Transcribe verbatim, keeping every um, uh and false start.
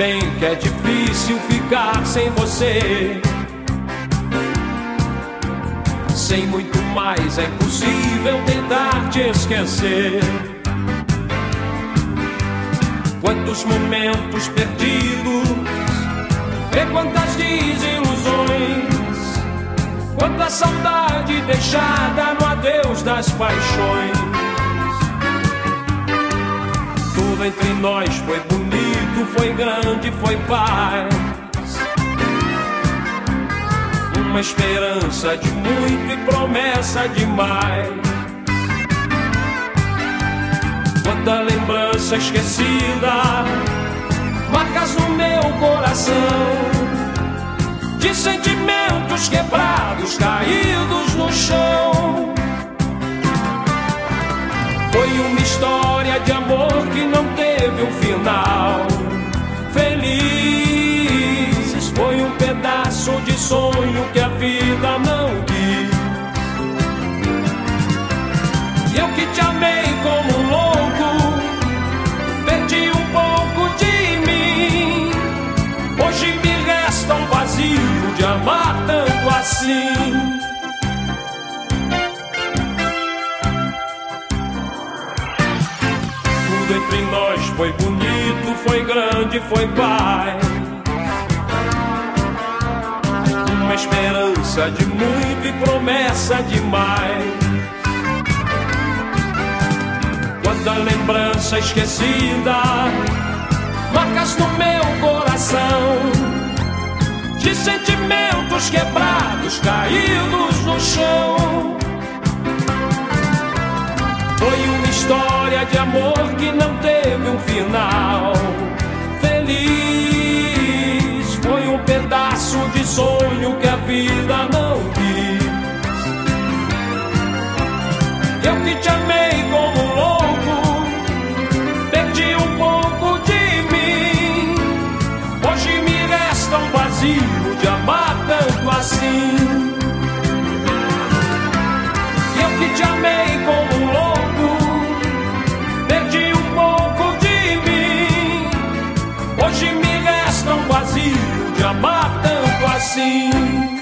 bem que é difícil ficar sem você. Sem muito mais é impossível tentar te esquecer. Quantos momentos perdidos e quantas desilusões, quanta saudade deixada no adeus das paixões. Tudo entre nós foi bonito, foi grande, foi paz. Uma esperança de muito e promessa demais. Quanta lembrança esquecida, marcas no meu coração, de sentimentos quebrados, caídos no chão. Foi uma história de amor que não teve um final. Felizes, foi um pedaço de sonho que a vida não quis. E eu que te amei como um louco, perdi um pouco de mim. Hoje me resta um vazio de amar tanto assim. Tudo entre nós foi bonito, foi grande, foi paz. Uma esperança de muito e promessa demais. Quanta lembrança esquecida, marcas no meu coração, de sentimentos quebrados, caídos no chão. Foi uma história de amor que não teve um final. Feliz, foi um pedaço de sonho que a vida não quis. Eu que te amei como um louco, perdi um pouco de mim. Hoje me resta um vazio de amar tanto assim. Eu que te amei como um louco, perdi um pouco de mim. Hoje me resta um vazio de amar tanto assim.